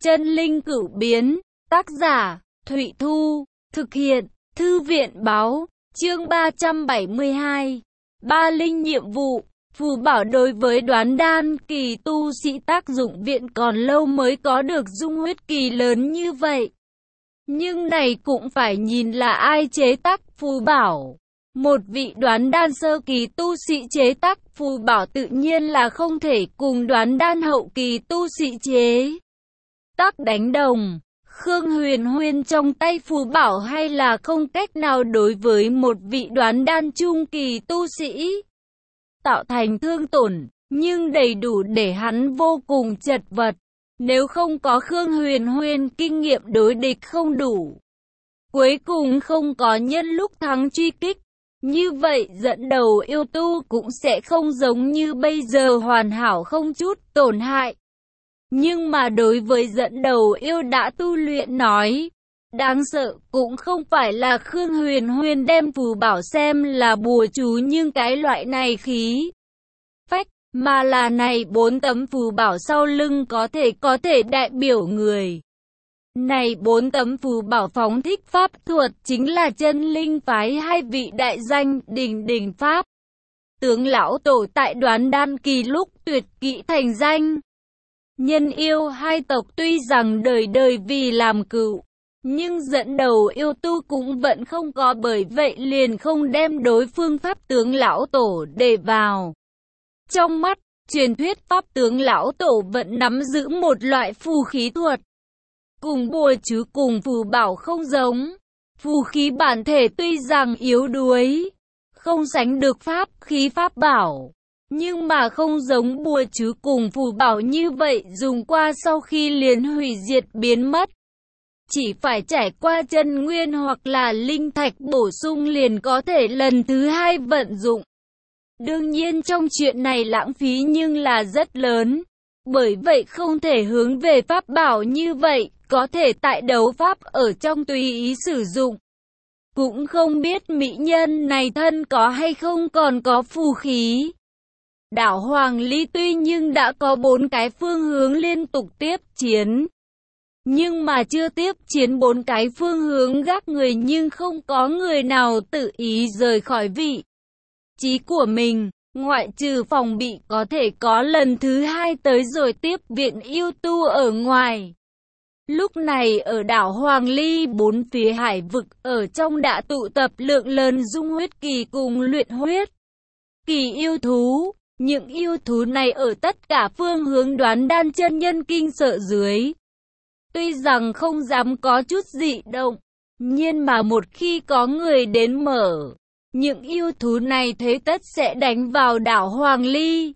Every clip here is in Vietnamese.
Chân linh cửu biến, tác giả, Thụy Thu, thực hiện, Thư viện báo, chương 372. Ba linh nhiệm vụ, phù bảo đối với đoán đan kỳ tu sĩ tác dụng viện còn lâu mới có được dung huyết kỳ lớn như vậy. Nhưng này cũng phải nhìn là ai chế tác phù bảo. Một vị đoán đan sơ kỳ tu sĩ chế tác phù bảo tự nhiên là không thể cùng đoán đan hậu kỳ tu sĩ chế tác đánh đồng. Khương Huyền Huyên trong tay phù bảo hay là không cách nào đối với một vị đoán đan trung kỳ tu sĩ tạo thành thương tổn, nhưng đầy đủ để hắn vô cùng chật vật. Nếu không có Khương Huyền Huyên kinh nghiệm đối địch không đủ, cuối cùng không có nhân lúc thắng truy kích, như vậy dẫn đầu yêu tu cũng sẽ không giống như bây giờ hoàn hảo không chút tổn hại. Nhưng mà đối với dẫn đầu yêu đã tu luyện nói, đáng sợ cũng không phải là Khương Huyền Huyên đem phù bảo xem là bùa chú nhưng cái loại này khí phách, mà là này 4 tấm phù bảo sau lưng có thể đại biểu người. Này 4 tấm phù bảo phóng thích pháp thuật chính là chân linh phái hai vị đại danh đỉnh pháp. Tướng lão tổ tại đoán đan kỳ lúc tuyệt kỹ thành danh. Nhân yêu hai tộc tuy rằng đời đời vì làm cựu, nhưng dẫn đầu yêu tu cũng vẫn không có, bởi vậy liền không đem đối phương pháp tướng lão tổ để vào trong mắt. Truyền thuyết pháp tướng lão tổ vẫn nắm giữ một loại phù khí thuật, cùng bùa chứ cùng phù bảo không giống. Phù khí bản thể tuy rằng yếu đuối, không sánh được pháp khí pháp bảo, nhưng mà không giống bùa chứ cùng phù bảo như vậy dùng qua sau khi liền hủy diệt biến mất. Chỉ phải trải qua chân nguyên hoặc là linh thạch bổ sung liền có thể lần thứ hai vận dụng. Đương nhiên trong chuyện này lãng phí nhưng là rất lớn. Bởi vậy không thể hướng về pháp bảo như vậy, có thể tại đấu pháp ở trong tùy ý sử dụng. Cũng không biết mỹ nhân này thân có hay không còn có phù khí. Đảo Hoàng Ly tuy nhưng đã có 4 cái phương hướng liên tục tiếp chiến, nhưng mà chưa tiếp chiến 4 cái phương hướng gác người, nhưng không có người nào tự ý rời khỏi vị trí của mình, ngoại trừ phòng bị có thể có lần thứ hai tới rồi tiếp viện yêu tu ở ngoài. Lúc này ở đảo Hoàng Ly 4 phía hải vực ở trong đã tụ tập lượng lớn dung huyết kỳ cùng luyện huyết kỳ yêu thú. Những yêu thú này ở tất cả phương hướng đoán đan chân nhân kinh sợ dưới, tuy rằng không dám có chút dị động, nhưng mà một khi có người đến mở, những yêu thú này thế tất sẽ đánh vào đảo Hoàng Ly.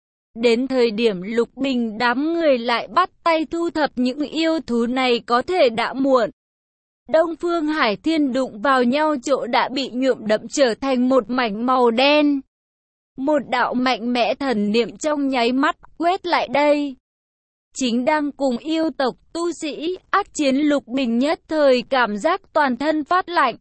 Đến thời điểm Lục Bình đám người lại bắt tay thu thập những yêu thú này có thể đã muộn. Đông Phương Hải Thiên đụng vào nhau chỗ đã bị nhuộm đẫm trở thành một mảnh màu đen. Một đạo mạnh mẽ thần niệm trong nháy mắt quét lại đây. Chính đang cùng yêu tộc tu sĩ ác chiến, Lục Bình nhất thời cảm giác toàn thân phát lạnh.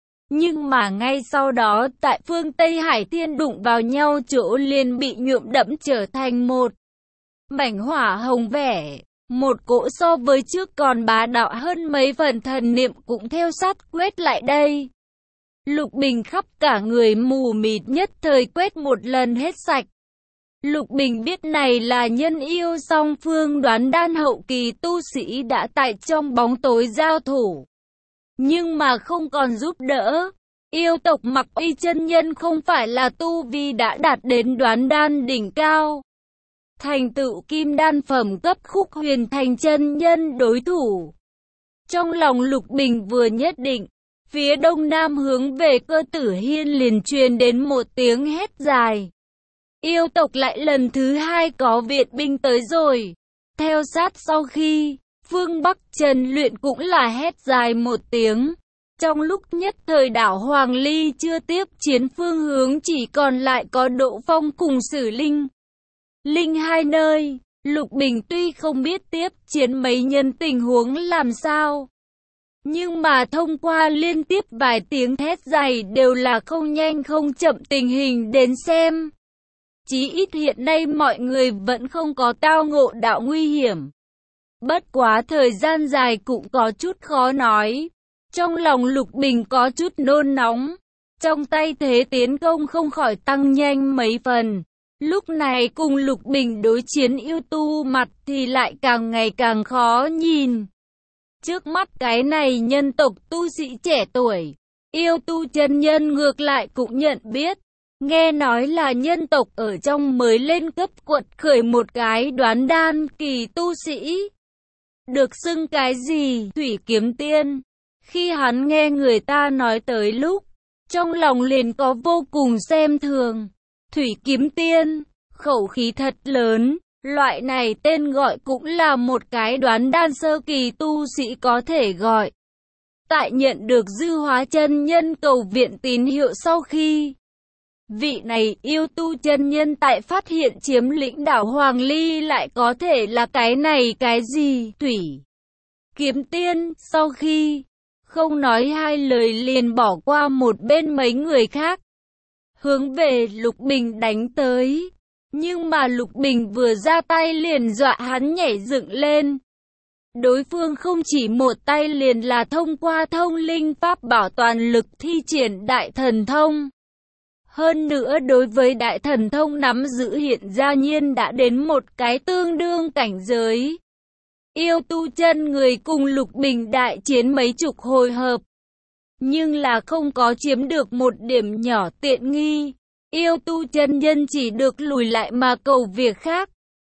Nhưng mà ngay sau đó tại phương Tây Hải Thiên đụng vào nhau chỗ liền bị nhuộm đẫm trở thành một mảnh hỏa hồng vẻ. Một cỗ so với trước còn bá đạo hơn mấy phần thần niệm cũng theo sát quét lại đây. Lục Bình khắp cả người mù mịt nhất thời quét một lần hết sạch. Lục Bình biết này là nhân yêu song phương đoán đan hậu kỳ tu sĩ đã tại trong bóng tối giao thủ, nhưng mà không còn giúp đỡ. Yêu tộc Mặc Y chân nhân không phải là tu vi đã đạt đến đoán đan đỉnh cao, thành tựu kim đan phẩm cấp Khúc Huyền Thành chân nhân đối thủ. Trong lòng Lục Bình vừa nhất định, phía đông nam hướng về Cơ Tử Hiên liền truyền đến một tiếng hét dài. Yêu tộc lại lần thứ hai có viện binh tới rồi. Theo sát sau khi, phương Bắc Trần Luyện cũng là hét dài một tiếng. Trong lúc nhất thời đảo Hoàng Ly chưa tiếp chiến phương hướng chỉ còn lại có Độ Phong cùng Sử Linh hai nơi. Lục Bình tuy không biết tiếp chiến mấy nhân tình huống làm sao, nhưng mà thông qua liên tiếp vài tiếng thét dài đều là không nhanh không chậm tình hình đến xem, chí ít hiện nay mọi người vẫn không có tao ngộ đạo nguy hiểm. Bất quá thời gian dài cũng có chút khó nói. Trong lòng Lục Bình có chút nôn nóng. Trong tay thế tiến công không khỏi tăng nhanh mấy phần. Lúc này cùng Lục Bình đối chiến yêu tu mặt thì lại càng ngày càng khó nhìn. Trước mắt cái này nhân tộc tu sĩ trẻ tuổi, yêu tu chân nhân ngược lại cũng nhận biết. Nghe nói là nhân tộc ở trong mới lên cấp quật khởi một cái đoán đan kỳ tu sĩ. Được xưng cái gì? Thủy Kiếm Tiên. Khi hắn nghe người ta nói tới lúc, trong lòng liền có vô cùng xem thường. Thủy Kiếm Tiên, khẩu khí thật lớn, loại này tên gọi cũng là một cái đoán đan sơ kỳ tu sĩ có thể gọi. Tại nhận được Dư Hóa chân nhân cầu viện tín hiệu sau khi vị này yêu tu chân nhân tại phát hiện chiếm lĩnh đảo Hoàng Ly lại có thể là cái này cái gì? Thủy Kiếm Tiên, sau khi không nói hai lời liền bỏ qua một bên mấy người khác, hướng về Lục Bình đánh tới. Nhưng mà Lục Bình vừa ra tay liền dọa hắn nhảy dựng lên. Đối phương không chỉ một tay liền là thông qua thông linh pháp bảo toàn lực thi triển đại thần thông. Hơn nữa đối với đại thần thông nắm giữ hiện ra nhiên đã đến một cái tương đương cảnh giới. Yêu tu chân người cùng Lục Bình đại chiến mấy chục hồi hợp, nhưng là không có chiếm được một điểm nhỏ tiện nghi. Yêu tu chân nhân chỉ được lùi lại mà cầu việc khác.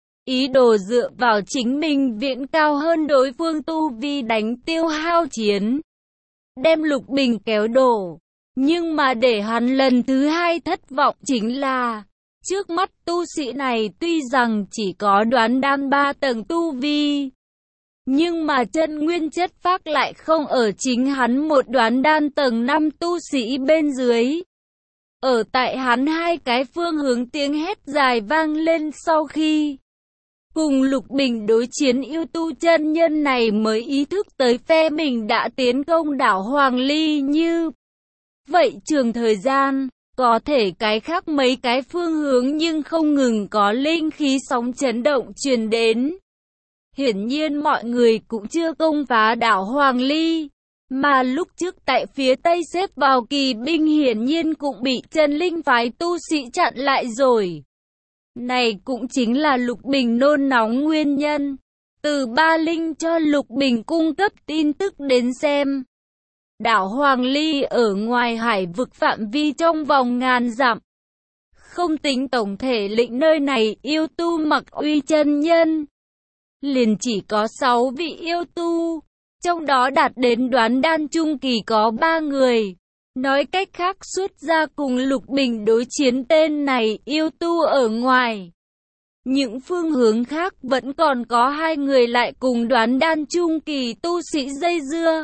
Ý đồ dựa vào chính mình viễn cao hơn đối phương tu vi đánh tiêu hao chiến, đem Lục Bình kéo đổ. Nhưng mà để hắn lần thứ hai thất vọng chính là, trước mắt tu sĩ này tuy rằng chỉ có đoán đan 3 tầng tu vi, nhưng mà chân nguyên chất phác lại không ở chính hắn một đoán đan tầng 5 tu sĩ bên dưới. Ở tại hắn hai cái phương hướng tiếng hét dài vang lên sau khi cùng Lục Bình đối chiến yêu tu chân nhân này mới ý thức tới phe mình đã tiến công đảo Hoàng Ly như vậy trường thời gian, có thể cái khác mấy cái phương hướng nhưng không ngừng có linh khí sóng chấn động truyền đến. Hiển nhiên mọi người cũng chưa công phá đảo Hoàng Ly, mà lúc trước tại phía tây xếp vào kỳ binh hiển nhiên cũng bị chân linh phái tu sĩ chặn lại rồi. Này cũng chính là Lục Bình nôn nóng nguyên nhân. Từ Ba Linh cho Lục Bình cung cấp tin tức đến xem, đảo Hoàng Ly ở ngoài hải vực phạm vi trong vòng ngàn dặm. Không tính tổng thể lĩnh nơi này yêu tu Mặc Uy chân nhân, liền chỉ có 6 vị yêu tu, trong đó đạt đến đoán đan trung kỳ có 3 người. Nói cách khác xuất ra cùng Lục Bình đối chiến tên này yêu tu ở ngoài, những phương hướng khác vẫn còn có 2 người lại cùng đoán đan trung kỳ tu sĩ dây dưa.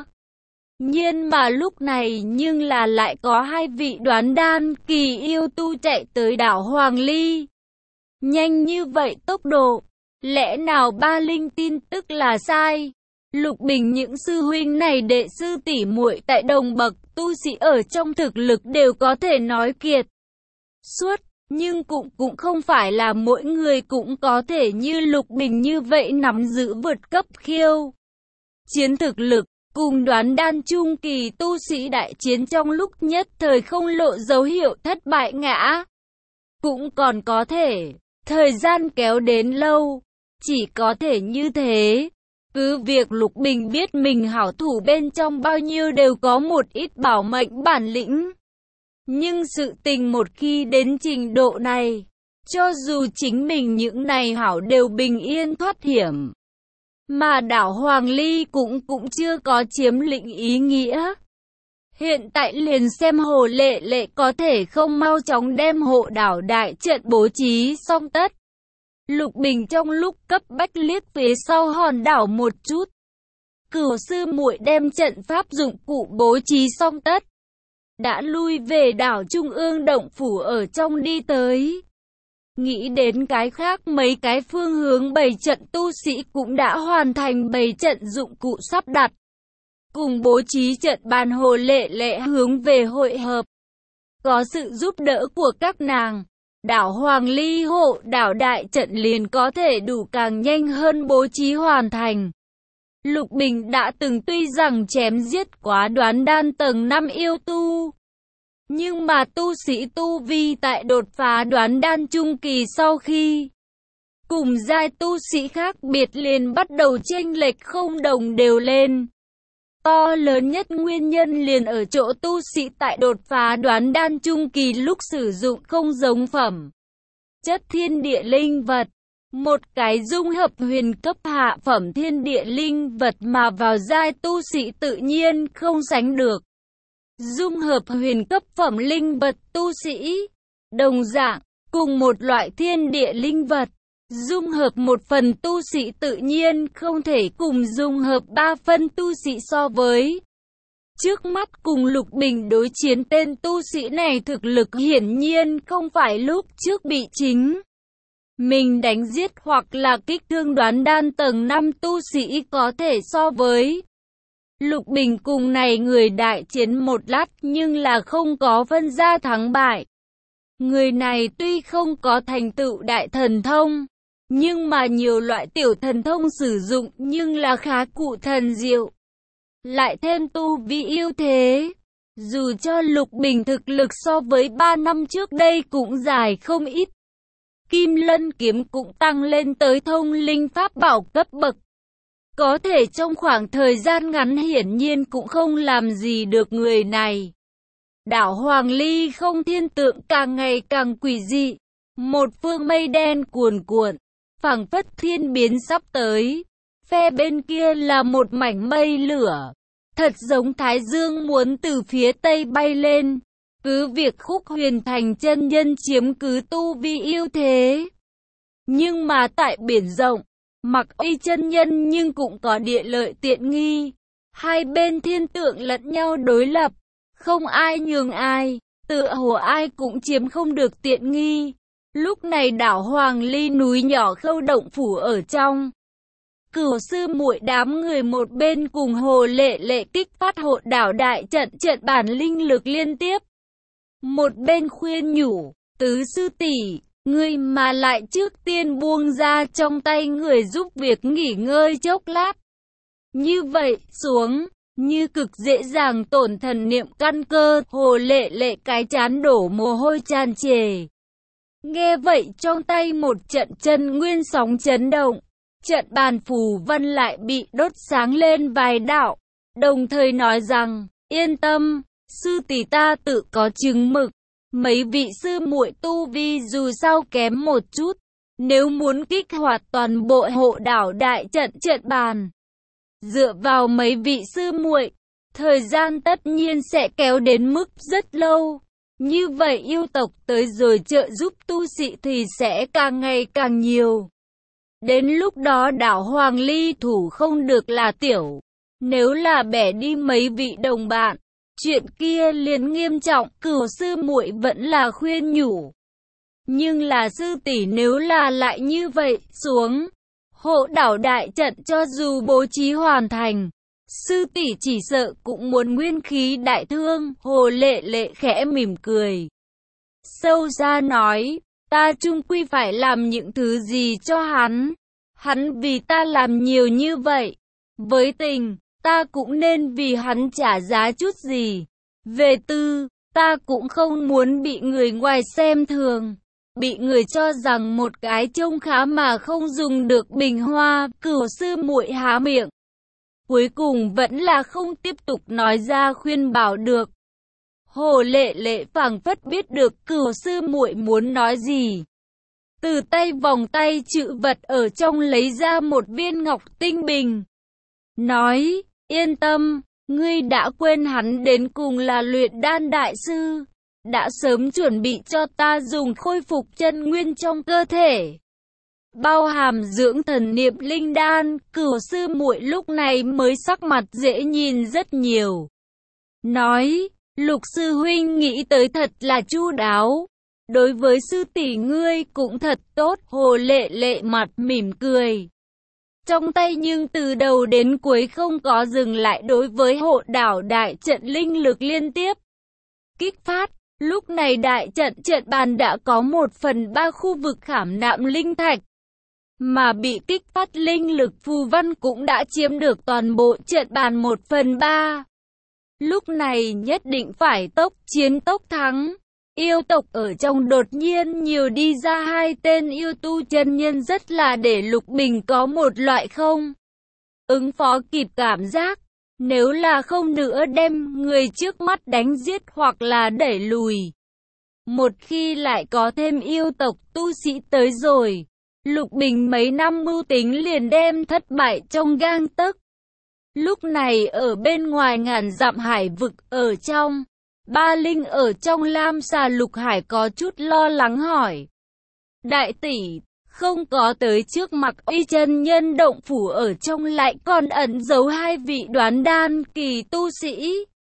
Nhưng mà lúc này nhưng là lại có 2 vị đoán đan kỳ yêu tu chạy tới đảo Hoàng Ly. Nhanh như vậy tốc độ, lẽ nào Ba Linh tin tức là sai? Lục Bình những sư huynh này đệ sư tỷ muội tại đồng bậc tu sĩ ở trong thực lực đều có thể nói kiệt xuất, nhưng cũng không phải là mỗi người cũng có thể như Lục Bình như vậy nắm giữ vượt cấp khiêu chiến thực lực. Cùng đoán đan trung kỳ tu sĩ đại chiến trong lúc nhất thời không lộ dấu hiệu thất bại ngã. Cũng còn có thể, thời gian kéo đến lâu, chỉ có thể như thế. Cứ việc Lục Bình biết mình hảo thủ bên trong bao nhiêu đều có một ít bảo mệnh bản lĩnh. Nhưng sự tình một khi đến trình độ này, cho dù chính mình những này hảo đều bình yên thoát hiểm, mà đảo Hoàng Ly cũng chưa có chiếm lĩnh ý nghĩa. Hiện tại liền xem Hồ Lệ Lệ có thể không mau chóng đem hộ đảo đại trận bố trí xong tất. Lục Bình trong lúc cấp bách liếc phía sau hòn đảo một chút. Cửu sư muội đem trận pháp dụng cụ bố trí xong tất, đã lui về đảo Trung ương động phủ ở trong đi tới. Nghĩ đến cái khác mấy cái phương hướng bày trận tu sĩ cũng đã hoàn thành bày trận dụng cụ sắp đặt. Cùng bố trí trận bàn Hồ Lệ Lệ hướng về hội hợp. Có sự giúp đỡ của các nàng, đảo Hoàng Ly hộ đảo đại trận liền có thể đủ càng nhanh hơn bố trí hoàn thành. Lục Bình đã từng tuy rằng chém giết quá đoán đan tầng 5 yêu tu, nhưng mà tu sĩ tu vi tại đột phá đoán đan trung kỳ sau khi cùng giai tu sĩ khác biệt liền bắt đầu chênh lệch không đồng đều lên. To lớn nhất nguyên nhân liền ở chỗ tu sĩ tại đột phá đoán đan trung kỳ lúc sử dụng không giống phẩm chất thiên địa linh vật. Một cái dung hợp huyền cấp hạ phẩm thiên địa linh vật mà vào giai tu sĩ tự nhiên không sánh được. Dung hợp huyền cấp phẩm linh vật tu sĩ, đồng dạng, cùng một loại thiên địa linh vật, dung hợp một phần tu sĩ tự nhiên không thể cùng dung hợp 3 phân tu sĩ so với. Trước mắt cùng Lục Bình đối chiến tên tu sĩ này thực lực hiển nhiên không phải lúc trước bị chính mình đánh giết hoặc là kích thương đoán đan tầng 5 tu sĩ có thể so với. Lục Bình cùng này người đại chiến một lát nhưng là không có phân ra thắng bại. Người này tuy không có thành tựu đại thần thông, nhưng mà nhiều loại tiểu thần thông sử dụng nhưng là khá cụ thần diệu. Lại thêm tu vi ưu thế, dù cho Lục Bình thực lực so với 3 năm trước đây cũng dài không ít. Kim Lân kiếm cũng tăng lên tới thông linh pháp bảo cấp bậc. Có thể trong khoảng thời gian ngắn hiển nhiên cũng không làm gì được người này. Đảo Hoàng Ly không thiên tượng càng ngày càng quỷ dị. Một phương mây đen cuồn cuộn, phảng phất thiên biến sắp tới. Phe bên kia là một mảnh mây lửa, thật giống Thái Dương muốn từ phía tây bay lên. Cứ việc Khúc Huyền Thành chân nhân chiếm cứ tu vi ưu thế, nhưng mà tại biển rộng, Mặc Y chân nhân nhưng cũng có địa lợi tiện nghi. Hai bên thiên tượng lẫn nhau đối lập, không ai nhường ai, tựa hồ ai cũng chiếm không được tiện nghi. Lúc này đảo Hoàng Ly núi nhỏ Khâu Động phủ ở trong, Cửu sư muội đám người một bên cùng Hồ Lệ Lệ kích phát hộ đảo đại trận trận bản linh lực liên tiếp. Một bên khuyên nhủ, tứ sư tỷ, ngươi mà lại trước tiên buông ra trong tay người giúp việc nghỉ ngơi chốc lát. Như vậy xuống, như cực dễ dàng tổn thần niệm căn cơ. Hồ Lệ Lệ cái trán đổ mồ hôi tràn trề. Nghe vậy trong tay một trận chân nguyên sóng chấn động, trận bàn phù vân lại bị đốt sáng lên vài đạo, đồng thời nói rằng, yên tâm, sư tỷ ta tự có chừng mực. Mấy vị sư muội tu vi dù sao kém một chút, nếu muốn kích hoạt toàn bộ hộ đảo đại trận trận bàn, dựa vào mấy vị sư muội, thời gian tất nhiên sẽ kéo đến mức rất lâu. Như vậy yêu tộc tới rồi trợ giúp tu sĩ thì sẽ càng ngày càng nhiều. Đến lúc đó đảo Hoàng Ly thủ không được là tiểu. Nếu là bẻ đi mấy vị đồng bạn, chuyện kia liền nghiêm trọng. Cửu sư muội vẫn là khuyên nhủ. Nhưng là sư tỷ nếu là lại như vậy xuống, hộ đảo đại trận cho dù bố trí hoàn thành, sư tỷ chỉ sợ cũng muốn nguyên khí đại thương. Hồ Lệ Lệ khẽ mỉm cười, sâu xa nói, ta chung quy phải làm những thứ gì cho hắn. Hắn vì ta làm nhiều như vậy, với tình, ta cũng nên vì hắn trả giá chút gì. Về tư, ta cũng không muốn bị người ngoài xem thường, bị người cho rằng một cái trông khá mà không dùng được bình hoa. Cửu sư muội há miệng, cuối cùng vẫn là không tiếp tục nói ra khuyên bảo được. Hồ Lệ Lệ phảng phất biết được cửu sư muội muốn nói gì. Từ tay vòng tay trữ vật ở trong lấy ra một viên ngọc tinh bình. Nói, yên tâm, ngươi đã quên hắn đến cùng là luyện đan đại sư. Đã sớm chuẩn bị cho ta dùng khôi phục chân nguyên trong cơ thể, bao hàm dưỡng thần niệm linh đan. Cửu sư muội lúc này mới sắc mặt dễ nhìn rất nhiều. Nói, Lục sư huynh nghĩ tới thật là chu đáo. Đối với sư tỷ ngươi cũng thật tốt. Hồ Lệ Lệ mặt mỉm cười, trong tay nhưng từ đầu đến cuối không có dừng lại đối với hộ đảo đại trận linh lực liên tiếp kích phát. Lúc này đại trận bàn đã có 1/3 khu vực khảm nạm linh thạch, mà bị kích phát linh lực phù văn cũng đã chiếm được toàn bộ trận bàn 1/3. Lúc này nhất định phải tốc chiến tốc thắng. Yêu tộc ở trong đột nhiên nhiều đi ra 2 tên yêu tu chân nhân, rất là để Lục Bình có một loại không ứng phó kịp cảm giác. Nếu là không nữa đem người trước mắt đánh giết hoặc là đẩy lùi. Một khi lại có thêm yêu tộc tu sĩ tới rồi, Lục Bình mấy năm mưu tính liền đem thất bại trong gang tấc. Lúc này ở bên ngoài ngàn dặm hải vực ở trong, Ba Linh ở trong Lam Xà Lục Hải có chút lo lắng hỏi. Đại tỷ, không có tới trước mặt uy chân nhân động phủ ở trong lại còn ẩn giấu 2 vị đoán đan kỳ tu sĩ.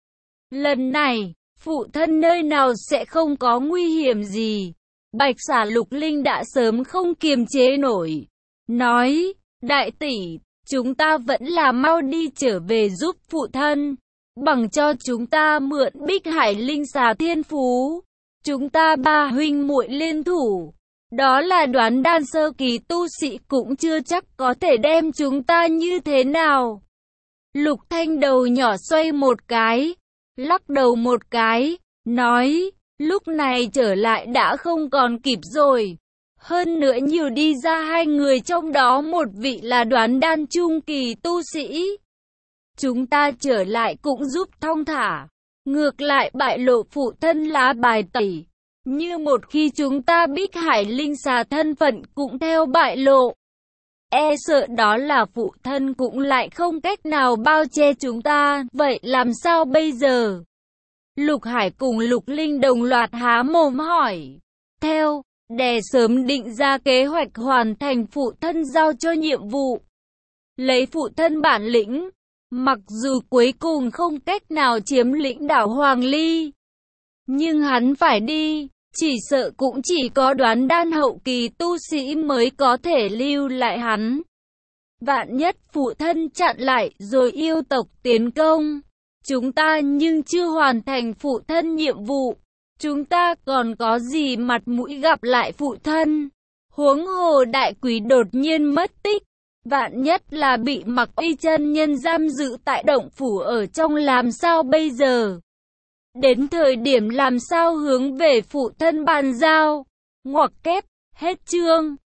Lần này, phụ thân nơi nào sẽ không có nguy hiểm gì? Bạch Xà Lục Linh đã sớm không kiềm chế nổi. Nói, đại tỷ, chúng ta vẫn là mau đi trở về giúp phụ thân. Bằng cho chúng ta mượn Bích Hải Linh Xà Thiên Phú. Chúng ta 3 huynh muội liên thủ. Đó là đoán đan sơ kỳ tu sĩ cũng chưa chắc có thể đem chúng ta như thế nào. Lục Thanh đầu nhỏ xoay một cái, lắc đầu một cái, nói, lúc này trở lại đã không còn kịp rồi. Hơn nữa nhiều đi ra 2 người, trong đó một vị là đoán đan trung kỳ tu sĩ. Chúng ta trở lại cũng giúp thong thả, ngược lại bại lộ phụ thân lá bài tẩy. Như một khi chúng ta Bích Hải Linh Xà thân phận cũng theo bại lộ, e sợ đó là phụ thân cũng lại không cách nào bao che chúng ta, vậy làm sao bây giờ? Lục Hải cùng Lục Linh đồng loạt há mồm hỏi. Theo, đè sớm định ra kế hoạch hoàn thành phụ thân giao cho nhiệm vụ. Lấy phụ thân bản lĩnh, mặc dù cuối cùng không cách nào chiếm lĩnh đảo Hoàng Ly, nhưng hắn phải đi, chỉ sợ cũng chỉ có đoán đan hậu kỳ tu sĩ mới có thể lưu lại hắn. Vạn nhất phụ thân chặn lại rồi yêu tộc tiến công, chúng ta nhưng chưa hoàn thành phụ thân nhiệm vụ, chúng ta còn có gì mặt mũi gặp lại phụ thân. Huống hồ đại quý đột nhiên mất tích, vạn nhất là bị Mặc Uy chân nhân giam giữ tại động phủ ở trong, làm sao bây giờ? Đến thời điểm làm sao hướng về phụ thân bàn giao? Ngoặc kép, hết chương.